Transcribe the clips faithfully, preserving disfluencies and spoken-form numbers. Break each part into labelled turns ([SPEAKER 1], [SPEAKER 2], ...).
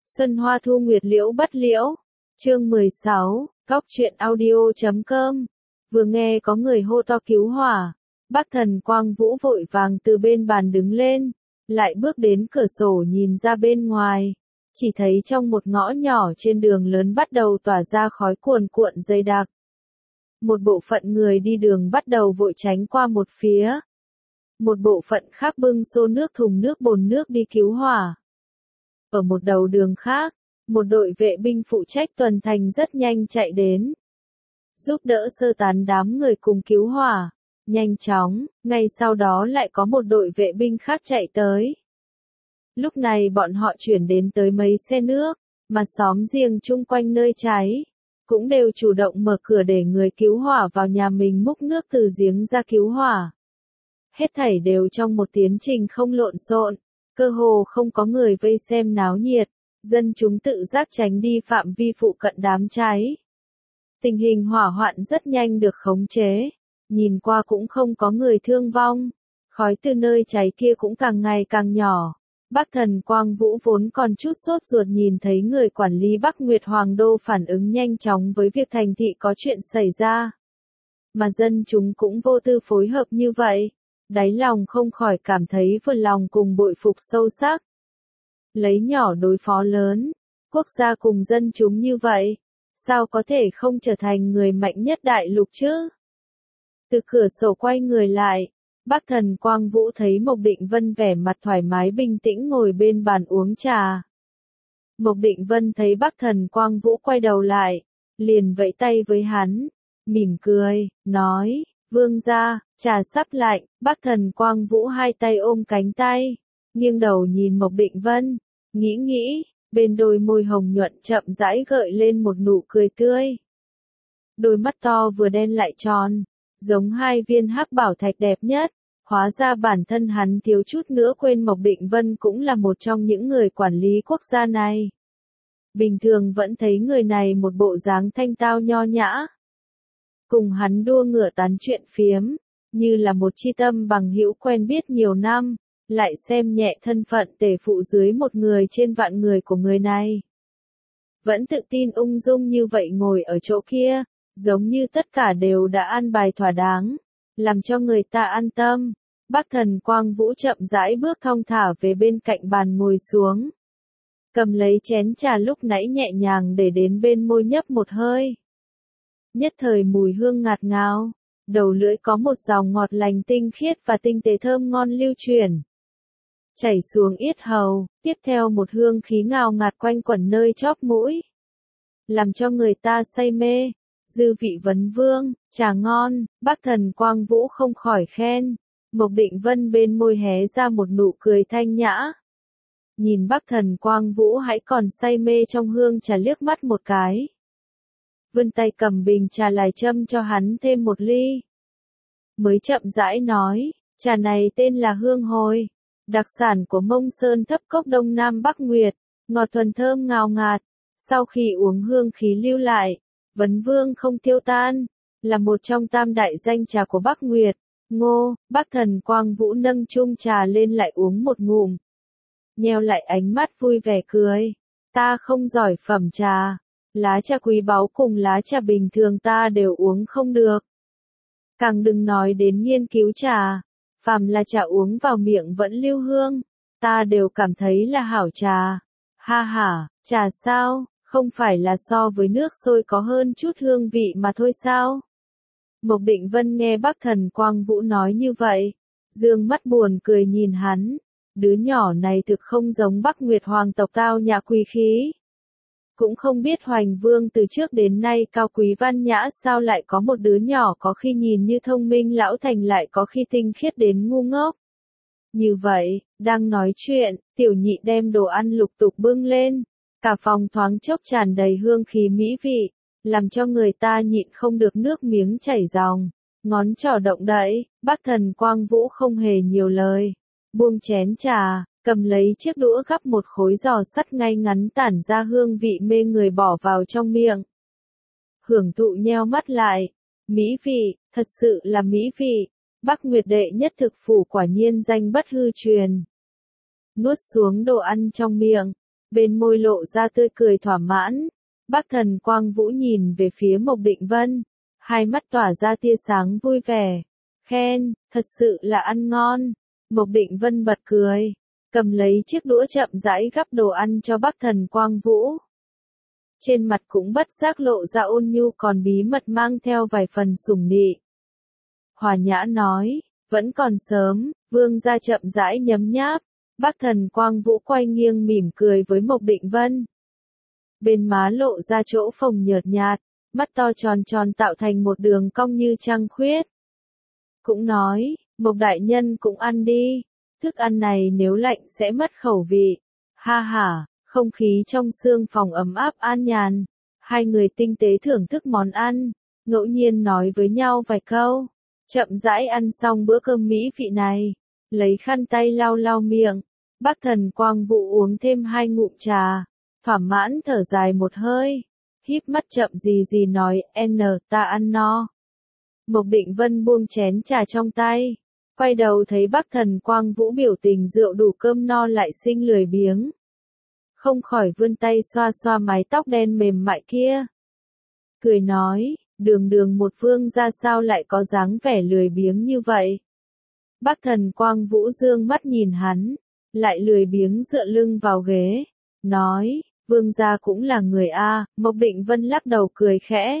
[SPEAKER 1] Xuân hoa thu nguyệt liễu bất liễu. Chương mười sáu, Góc truyện audio.com. Vừa nghe có người hô to cứu hỏa, Bắc Thần Quang Vũ vội vàng từ bên bàn đứng lên, lại bước đến cửa sổ nhìn ra bên ngoài, chỉ thấy trong một ngõ nhỏ trên đường lớn bắt đầu tỏa ra khói cuồn cuộn dày đặc. Một bộ phận người đi đường bắt đầu vội tránh qua một phía. Một bộ phận khác bưng xô nước thùng nước bồn nước đi cứu hỏa. Ở một đầu đường khác, một đội vệ binh phụ trách tuần thành rất nhanh chạy đến, giúp đỡ sơ tán đám người cùng cứu hỏa. Nhanh chóng, ngay sau đó lại có một đội vệ binh khác chạy tới. Lúc này bọn họ chuyển đến tới mấy xe nước, mà xóm riêng chung quanh nơi cháy, cũng đều chủ động mở cửa để người cứu hỏa vào nhà mình múc nước từ giếng ra cứu hỏa. Hết thảy đều trong một tiến trình không lộn xộn, cơ hồ không có người vây xem náo nhiệt, dân chúng tự giác tránh đi phạm vi phụ cận đám cháy. Tình hình hỏa hoạn rất nhanh được khống chế, nhìn qua cũng không có người thương vong, khói từ nơi cháy kia cũng càng ngày càng nhỏ. Bắc Thần Quang Vũ vốn còn chút sốt ruột nhìn thấy người quản lý Bắc Nguyệt Hoàng Đô phản ứng nhanh chóng với việc thành thị có chuyện xảy ra. Mà dân chúng cũng vô tư phối hợp như vậy, đáy lòng không khỏi cảm thấy vừa lòng cùng bội phục sâu sắc. Lấy nhỏ đối phó lớn, quốc gia cùng dân chúng như vậy, sao có thể không trở thành người mạnh nhất đại lục chứ? Từ cửa sổ quay người lại, Bắc Thần Quang Vũ thấy Mộc Định Vân vẻ mặt thoải mái bình tĩnh ngồi bên bàn uống trà. Mộc Định Vân thấy Bắc Thần Quang Vũ quay đầu lại, liền vẫy tay với hắn, mỉm cười, nói, vương gia, trà sắp lạnh. Bắc Thần Quang Vũ hai tay ôm cánh tay, nghiêng đầu nhìn Mộc Định Vân, nghĩ nghĩ, bên đôi môi hồng nhuận chậm rãi gợi lên một nụ cười tươi. Đôi mắt to vừa đen lại tròn, giống hai viên hắc bảo thạch đẹp nhất. Hóa ra bản thân hắn thiếu chút nữa quên Mộc Định Vân cũng là một trong những người quản lý quốc gia này. Bình thường vẫn thấy người này một bộ dáng thanh tao nho nhã. Cùng hắn đua ngựa tán chuyện phiếm, như là một chi tâm bằng hữu quen biết nhiều năm, lại xem nhẹ thân phận tể phụ dưới một người trên vạn người của người này. Vẫn tự tin ung dung như vậy ngồi ở chỗ kia, giống như tất cả đều đã an bài thỏa đáng, làm cho người ta an tâm. Bắc Thần Quang Vũ chậm rãi bước thong thả về bên cạnh bàn ngồi xuống. Cầm lấy chén trà lúc nãy nhẹ nhàng để đến bên môi nhấp một hơi. Nhất thời mùi hương ngạt ngào, đầu lưỡi có một dòng ngọt lành tinh khiết và tinh tế thơm ngon lưu truyền. Chảy xuống yết hầu, tiếp theo một hương khí ngào ngạt quanh quẩn nơi chóp mũi. Làm cho người ta say mê. Dư vị vấn vương, trà ngon. Bắc Thần Quang Vũ không khỏi khen. Mộc Định Vân bên môi hé ra một nụ cười thanh nhã. Nhìn Bắc Thần Quang Vũ hãy còn say mê trong hương trà liếc mắt một cái. Vươn tay cầm bình trà lại châm cho hắn thêm một ly. Mới chậm rãi nói, trà này tên là hương hồi, đặc sản của Mông Sơn Thấp Cốc Đông Nam Bắc Nguyệt, ngọt thuần thơm ngào ngạt. Sau khi uống hương khí lưu lại, vấn vương không tiêu tan, là một trong tam đại danh trà của Bắc Nguyệt. Ngô, Bắc Thần Quang Vũ nâng chung trà lên lại uống một ngụm. Nheo lại ánh mắt vui vẻ cười. Ta không giỏi phẩm trà. Lá trà quý báu cùng lá trà bình thường ta đều uống không được. Càng đừng nói đến nghiên cứu trà. Phàm là trà uống vào miệng vẫn lưu hương. Ta đều cảm thấy là hảo trà. Ha ha, trà sao, không phải là so với nước sôi có hơn chút hương vị mà thôi sao? Mộc Định Vân nghe Bắc Thần Quang Vũ nói như vậy, dương mắt buồn cười nhìn hắn, đứa nhỏ này thực không giống Bắc Nguyệt hoàng tộc tao nhã quý khí. Cũng không biết Hoành Vương từ trước đến nay cao quý văn nhã sao lại có một đứa nhỏ có khi nhìn như thông minh lão thành lại có khi tinh khiết đến ngu ngốc. Như vậy, đang nói chuyện, tiểu nhị đem đồ ăn lục tục bưng lên, cả phòng thoáng chốc tràn đầy hương khí mỹ vị. Làm cho người ta nhịn không được nước miếng chảy ròng, ngón trỏ động đậy. Bắc Thần Quang Vũ không hề nhiều lời, buông chén trà, cầm lấy chiếc đũa gắp một khối giò sắt ngay ngắn tản ra hương vị mê người bỏ vào trong miệng. Hưởng thụ nheo mắt lại, mỹ vị, thật sự là mỹ vị. Bắc Nguyệt đệ nhất thực phủ quả nhiên danh bất hư truyền. Nuốt xuống đồ ăn trong miệng, bên môi lộ ra tươi cười thỏa mãn. Bác Thần Quang Vũ nhìn về phía Mộc Định Vân, hai mắt tỏa ra tia sáng vui vẻ, khen, thật sự là ăn ngon. Mộc Định Vân bật cười, cầm lấy chiếc đũa chậm rãi gắp đồ ăn cho Bác Thần Quang Vũ. Trên mặt cũng bất giác lộ ra ôn nhu còn bí mật mang theo vài phần sủng nị. Hòa Nhã nói, vẫn còn sớm, vương gia chậm rãi nhấm nháp. Bác Thần Quang Vũ quay nghiêng mỉm cười với Mộc Định Vân. Bên má lộ ra chỗ phồng nhợt nhạt, mắt to tròn tròn tạo thành một đường cong như trăng khuyết. Cũng nói, Mộc đại nhân cũng ăn đi, thức ăn này nếu lạnh sẽ mất khẩu vị. Ha ha, không khí trong sương phòng ấm áp an nhàn. Hai người tinh tế thưởng thức món ăn, ngẫu nhiên nói với nhau vài câu. Chậm rãi ăn xong bữa cơm mỹ vị này, lấy khăn tay lau lau miệng. Bác Thần Quang Vũ uống thêm hai ngụm trà, thỏa mãn thở dài một hơi, híp mắt chậm gì gì nói, N, ta ăn no. Mộc Định Vân buông chén trà trong tay, quay đầu thấy Bác Thần Quang Vũ biểu tình rượu đủ cơm no lại sinh lười biếng. Không khỏi vươn tay xoa xoa mái tóc đen mềm mại kia. Cười nói, đường đường một vương ra sao lại có dáng vẻ lười biếng như vậy. Bác Thần Quang Vũ dương mắt nhìn hắn, lại lười biếng dựa lưng vào ghế, nói, vương gia cũng là người a. Mộc Định Vân lắc đầu cười khẽ.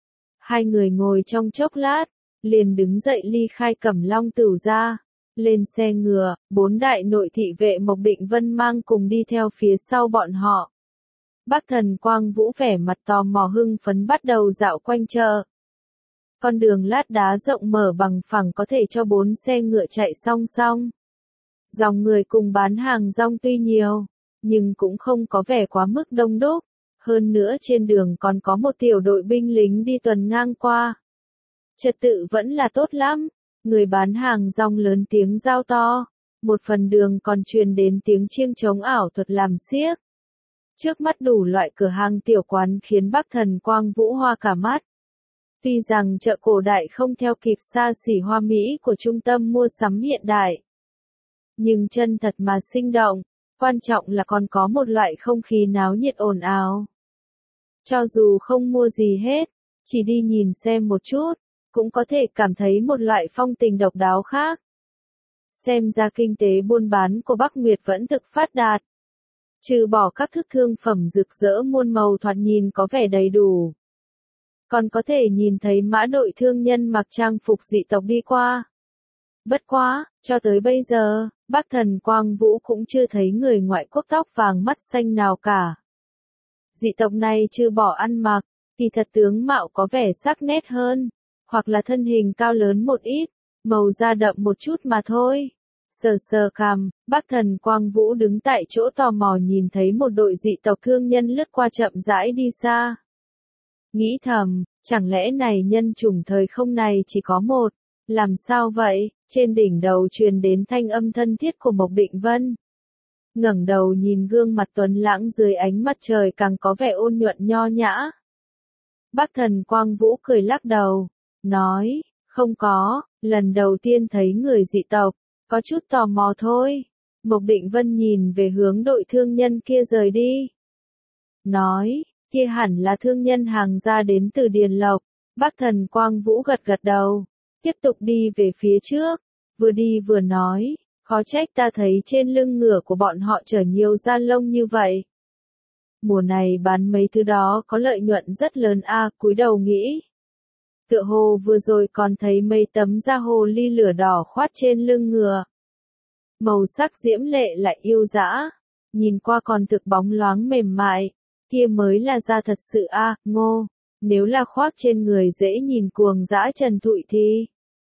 [SPEAKER 1] Hai người ngồi trong chốc lát, liền đứng dậy ly khai Cẩm Long Tửu ra, lên xe ngựa, bốn đại nội thị vệ Mộc Định Vân mang cùng đi theo phía sau bọn họ. Bác Thần Quang Vũ vẻ mặt tò mò hưng phấn bắt đầu dạo quanh chợ. Con đường lát đá rộng mở bằng phẳng có thể cho bốn xe ngựa chạy song song. Dòng người cùng bán hàng rong tuy nhiều, nhưng cũng không có vẻ quá mức đông đúc. Hơn nữa trên đường còn có một tiểu đội binh lính đi tuần ngang qua. Trật tự vẫn là tốt lắm. Người bán hàng rong lớn tiếng giao to. Một phần đường còn truyền đến tiếng chiêng trống ảo thuật làm xiếc. Trước mắt đủ loại cửa hàng tiểu quán khiến Bác Thần Quang Vũ hoa cả mắt. Tuy rằng chợ cổ đại không theo kịp xa xỉ hoa mỹ của trung tâm mua sắm hiện đại, nhưng chân thật mà sinh động, quan trọng là còn có một loại không khí náo nhiệt ồn ào. Cho dù không mua gì hết, chỉ đi nhìn xem một chút, cũng có thể cảm thấy một loại phong tình độc đáo khác. Xem ra kinh tế buôn bán của Bắc Nguyệt vẫn thực phát đạt. Trừ bỏ các thức thương phẩm rực rỡ muôn màu thoạt nhìn có vẻ đầy đủ, còn có thể nhìn thấy mã đội thương nhân mặc trang phục dị tộc đi qua. Bất quá, cho tới bây giờ, Bác Thần Quang Vũ cũng chưa thấy người ngoại quốc tóc vàng mắt xanh nào cả. Dị tộc này trừ bỏ ăn mặc, thì thật tướng mạo có vẻ sắc nét hơn, hoặc là thân hình cao lớn một ít, màu da đậm một chút mà thôi. Sờ sờ cằm, Bác Thần Quang Vũ đứng tại chỗ tò mò nhìn thấy một đội dị tộc thương nhân lướt qua chậm rãi đi xa. Nghĩ thầm, chẳng lẽ này nhân chủng thời không này chỉ có một, làm sao vậy? Trên đỉnh đầu truyền đến thanh âm thân thiết của Mộc Định Vân. Ngẩng đầu nhìn gương mặt tuấn lãng dưới ánh mặt trời càng có vẻ ôn nhuận nho nhã. Bác Thần Quang Vũ cười lắc đầu, nói, không có, lần đầu tiên thấy người dị tộc, có chút tò mò thôi. Mộc Định Vân nhìn về hướng đội thương nhân kia rời đi. Nói, kia hẳn là thương nhân hàng gia đến từ Điền Lộc. Bác Thần Quang Vũ gật gật đầu, tiếp tục đi về phía trước, vừa đi vừa nói, khó trách ta thấy trên lưng ngựa của bọn họ chở nhiều da lông như vậy. Mùa này bán mấy thứ đó có lợi nhuận rất lớn a. Cúi đầu nghĩ. Tựa hồ vừa rồi còn thấy mấy tấm da hồ ly lửa đỏ khoát trên lưng ngựa. Màu sắc diễm lệ lại yêu dã, nhìn qua còn thực bóng loáng mềm mại, kia mới là da thật sự a. Ngô, nếu là khoác trên người dễ nhìn cuồng dã trần trụi thì.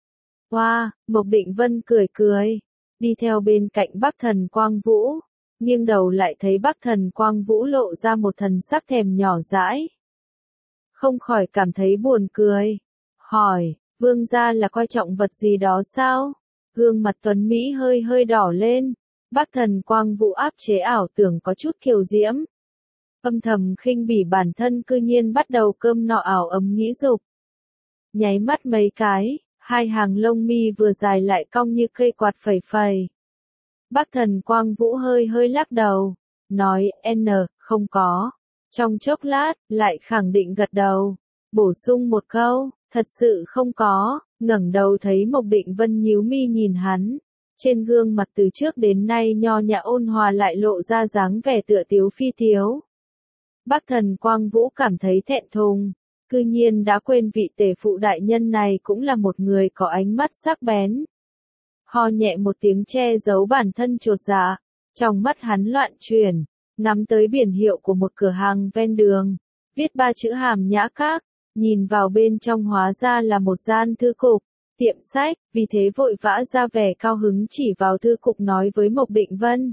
[SPEAKER 1] Hoa, wow, Mộc Định Vân cười cười, đi theo bên cạnh Bác Thần Quang Vũ, nghiêng đầu lại thấy Bác Thần Quang Vũ lộ ra một thần sắc thèm nhỏ dãi. Không khỏi cảm thấy buồn cười, hỏi, vương gia là coi trọng vật gì đó sao? Gương mặt tuấn Mỹ hơi hơi đỏ lên, Bác Thần Quang Vũ áp chế ảo tưởng có chút kiều diễm. Âm thầm khinh bỉ bản thân cư nhiên bắt đầu cơm nọ ảo ấm nghĩ dục. Nháy mắt mấy cái, hai hàng lông mi vừa dài lại cong như cây quạt phẩy phẩy. Bác Thần Quang Vũ hơi hơi lắc đầu, nói, N, không có. Trong chốc lát, lại khẳng định gật đầu. Bổ sung một câu, thật sự không có, ngẩng đầu thấy Mộc Định Vân nhíu mi nhìn hắn. Trên gương mặt từ trước đến nay nho nhã ôn hòa lại lộ ra dáng vẻ tựa tiếu phi tiếu. Bác Thần Quang Vũ cảm thấy thẹn thùng, cư nhiên đã quên vị tể phụ đại nhân này cũng là một người có ánh mắt sắc bén. Ho nhẹ một tiếng che giấu bản thân chột dạ, trong mắt hắn loạn chuyển, ngắm tới biển hiệu của một cửa hàng ven đường, viết ba chữ Hàm Nhã Các, nhìn vào bên trong hóa ra là một gian thư cục, tiệm sách, vì thế vội vã ra vẻ cao hứng chỉ vào thư cục nói với Mộc Định Vân.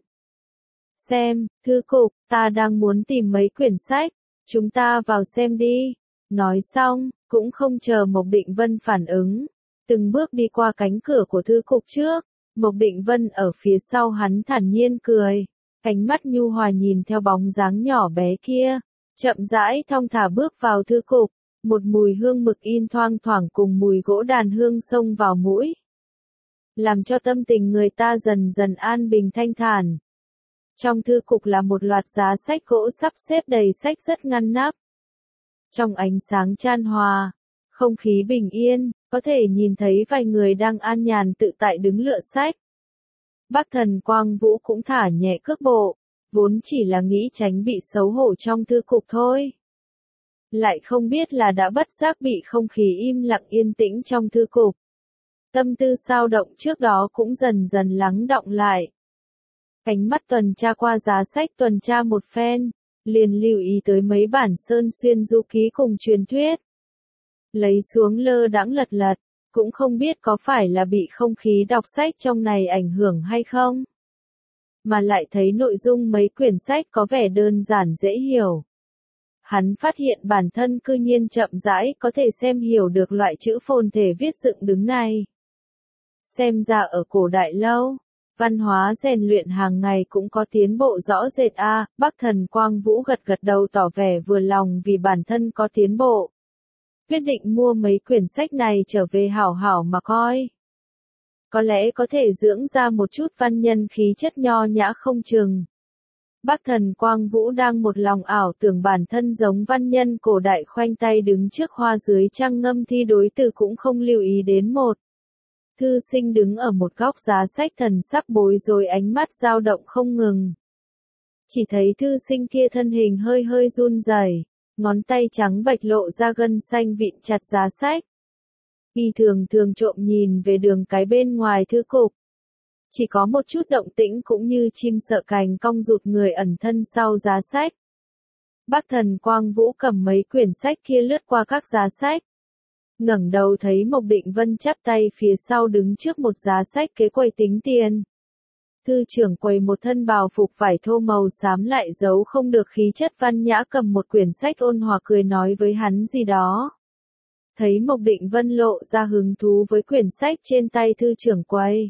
[SPEAKER 1] Xem, thư cục, ta đang muốn tìm mấy quyển sách, chúng ta vào xem đi. Nói xong, cũng không chờ Mộc Định Vân phản ứng, từng bước đi qua cánh cửa của thư cục trước, Mộc Định Vân ở phía sau hắn thản nhiên cười, ánh mắt nhu hòa nhìn theo bóng dáng nhỏ bé kia, chậm rãi thong thả bước vào thư cục, một mùi hương mực in thoang thoảng cùng mùi gỗ đàn hương xông vào mũi, làm cho tâm tình người ta dần dần an bình thanh thản. Trong thư cục là một loạt giá sách gỗ sắp xếp đầy sách rất ngăn nắp. Trong ánh sáng chan hòa, không khí bình yên, có thể nhìn thấy vài người đang an nhàn tự tại đứng lựa sách. Bác Thần Quang Vũ cũng thả nhẹ cước bộ, vốn chỉ là nghĩ tránh bị xấu hổ trong thư cục thôi. Lại không biết là đã bất giác bị không khí im lặng yên tĩnh trong thư cục. Tâm tư xao động trước đó cũng dần dần lắng đọng lại. Ánh mắt tuần tra qua giá sách tuần tra một phen, liền lưu ý tới mấy bản Sơn Xuyên du ký cùng truyền thuyết. Lấy xuống lơ đãng lật lật, cũng không biết có phải là bị không khí đọc sách trong này ảnh hưởng hay không. Mà lại thấy nội dung mấy quyển sách có vẻ đơn giản dễ hiểu. Hắn phát hiện bản thân cư nhiên chậm rãi có thể xem hiểu được loại chữ phồn thể viết dựng đứng này. Xem ra ở cổ đại lâu, văn hóa rèn luyện hàng ngày cũng có tiến bộ rõ rệt a. À, Bác Thần Quang Vũ gật gật đầu tỏ vẻ vừa lòng vì bản thân có tiến bộ. Quyết định mua mấy quyển sách này trở về hảo hảo mà coi. Có lẽ có thể dưỡng ra một chút văn nhân khí chất nho nhã không chừng. Bác Thần Quang Vũ đang một lòng ảo tưởng bản thân giống văn nhân cổ đại khoanh tay đứng trước hoa dưới trăng ngâm thi đối từ cũng không lưu ý đến một. Thư sinh đứng ở một góc giá sách thần sắc bối rối ánh mắt dao động không ngừng. Chỉ thấy thư sinh kia thân hình hơi hơi run rẩy, ngón tay trắng bệch lộ ra gân xanh vịn chặt giá sách. Y thường thường trộm nhìn về đường cái bên ngoài thư cục. Chỉ có một chút động tĩnh cũng như chim sợ cành cong rụt người ẩn thân sau giá sách. Bác Thần Quang Vũ cầm mấy quyển sách kia lướt qua các giá sách. Ngẩng đầu thấy Mộc Định Vân chắp tay phía sau đứng trước một giá sách kế quầy tính tiền. Thư trưởng quầy một thân bào phục vải thô màu xám lại giấu không được khí chất văn nhã cầm một quyển sách ôn hòa cười nói với hắn gì đó. Thấy Mộc Định Vân lộ ra hứng thú với quyển sách trên tay thư trưởng quầy.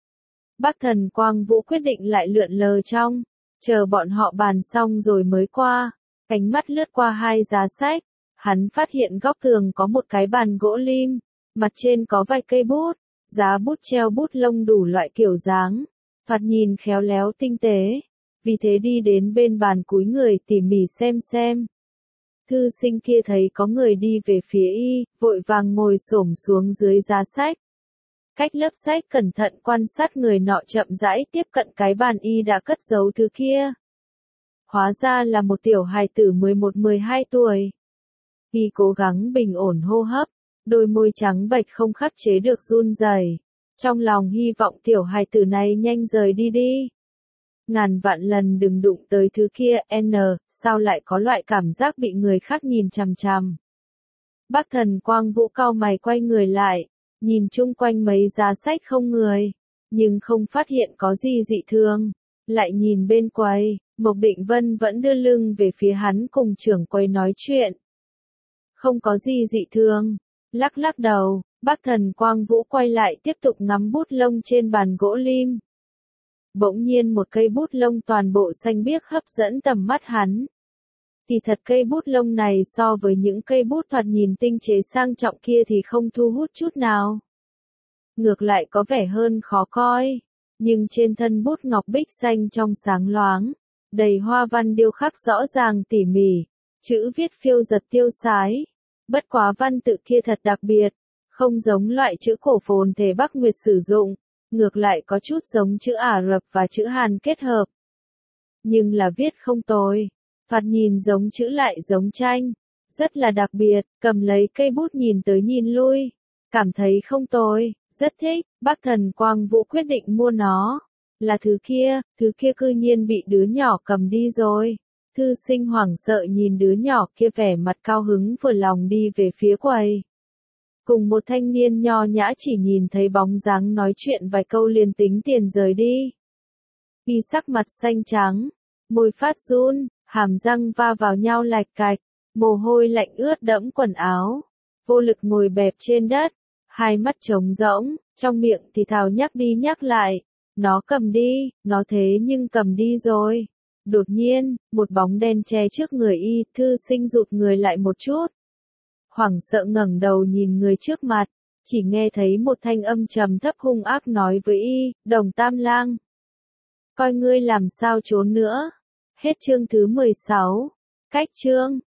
[SPEAKER 1] Bác Thần Quang Vũ quyết định lại lượn lờ trong, chờ bọn họ bàn xong rồi mới qua, ánh mắt lướt qua hai giá sách. Hắn phát hiện góc tường có một cái bàn gỗ lim, mặt trên có vài cây bút, giá bút treo bút lông đủ loại kiểu dáng, thoạt nhìn khéo léo tinh tế, vì thế đi đến bên bàn cúi người tỉ mỉ xem xem. Thư sinh kia thấy có người đi về phía y, vội vàng ngồi xổm xuống dưới giá sách. Cách lớp sách cẩn thận quan sát người nọ chậm rãi tiếp cận cái bàn y đã cất giấu thứ kia. Hóa ra là một tiểu hài tử mười một mười hai tuổi. Y cố gắng bình ổn hô hấp, đôi môi trắng bệch không khắc chế được run rẩy. Trong lòng hy vọng tiểu hài tử này nhanh rời đi đi. Ngàn vạn lần đừng đụng tới thứ kia, N, sao lại có loại cảm giác bị người khác nhìn chằm chằm. Bác Thần Quang Vũ cau mày quay người lại, nhìn chung quanh mấy giá sách không người, nhưng không phát hiện có gì dị thường. Lại nhìn bên quầy, Mộc Định Vân vẫn đưa lưng về phía hắn cùng trưởng quầy nói chuyện. Không có gì dị thường, lắc lắc đầu, Bác Thần Quang Vũ quay lại tiếp tục ngắm bút lông trên bàn gỗ lim. Bỗng nhiên một cây bút lông toàn bộ xanh biếc hấp dẫn tầm mắt hắn. Thì thật cây bút lông này so với những cây bút thoạt nhìn tinh chế sang trọng kia thì không thu hút chút nào. Ngược lại có vẻ hơn khó coi, nhưng trên thân bút ngọc bích xanh trong sáng loáng, đầy hoa văn điêu khắc rõ ràng tỉ mỉ, chữ viết phiêu dật tiêu sái. Bất quá văn tự kia thật đặc biệt, không giống loại chữ cổ phồn thể Bắc Nguyệt sử dụng, ngược lại có chút giống chữ Ả Rập và chữ Hàn kết hợp. Nhưng là viết không tồi, thoạt nhìn giống chữ lại giống tranh, rất là đặc biệt, cầm lấy cây bút nhìn tới nhìn lui, cảm thấy không tồi, rất thích, Bác Thần Quang Vũ quyết định mua nó. Là thứ kia, thứ kia cư nhiên bị đứa nhỏ cầm đi rồi. Thư sinh hoảng sợ nhìn đứa nhỏ kia vẻ mặt cao hứng vừa lòng đi về phía quầy. Cùng một thanh niên nho nhã chỉ nhìn thấy bóng dáng nói chuyện vài câu liền tính tiền rời đi. Y sắc mặt xanh trắng, môi phát run, hàm răng va vào nhau lạch cạch, mồ hôi lạnh ướt đẫm quần áo, vô lực ngồi bẹp trên đất, hai mắt trống rỗng, trong miệng thì thào nhắc đi nhắc lại, nó cầm đi, nó thế nhưng cầm đi rồi. Đột nhiên, một bóng đen che trước người y, thư sinh rụt người lại một chút. Hoảng sợ ngẩng đầu nhìn người trước mặt, chỉ nghe thấy một thanh âm trầm thấp hung ác nói với y, Đồng Tam Lang. Coi ngươi làm sao trốn nữa. Hết chương thứ mười sáu. Cách chương.